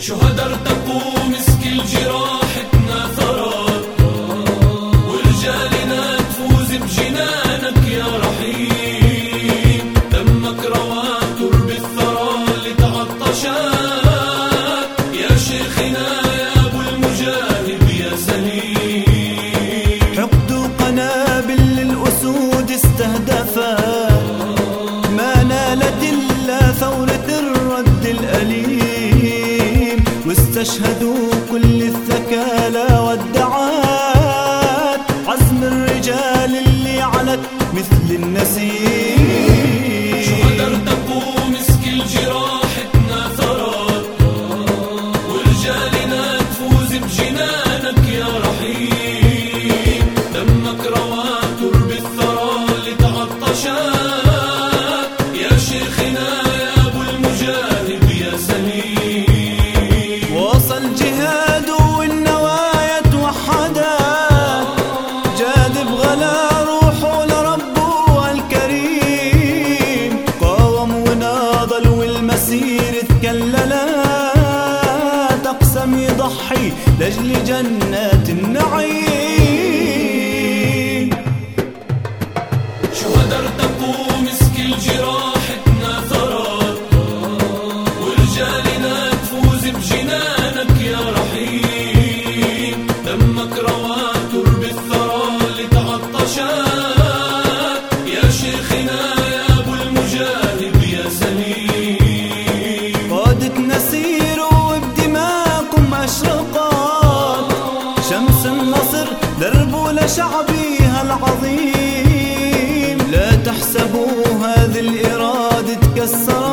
شهداء ارتقوا مسك الجراح ثرات، ورجالنا تفوز بجنانك يا رحيم. دمك روى ترب الثرى اللي تعطشات، يا شيخنا يا ابو المجاهد يا سليم. حقد قنابل للأسود استهدفت، ما نالت إلا ثورة الرد الأليم. واستشهدوا كل الثكالى والدعات، عزم الرجال اللي علت مثل النسيم. شهداء ارتقوا مسك الجراح ثرات، ورجالنا تفوز بجنانك يا رحيم. دمك روى ترب الثرى اللي تعطشات، يا شيخنا يا ابو المجاهد يا سليم. وصل جهاد والنوايا توحدت، جاد بغلا روحه لربه الكريم. قاوم وناضل والمسير تكللت، أقسم يضحي لأجل جنات النعيم. شهداء ارتقوا مسك الجراح ثرات، ورجالنا تفوز بجنانك يا رحيم. دمك روى ترب الثرى اللي تعطشات، يا شيخنا يا ابو المجاهد يا سليم. قادت نسير وبدماكم أشرقت، شمس النصر درب لشعبها العظيم. لا تحسبوا هذه الإرادة تكسرت،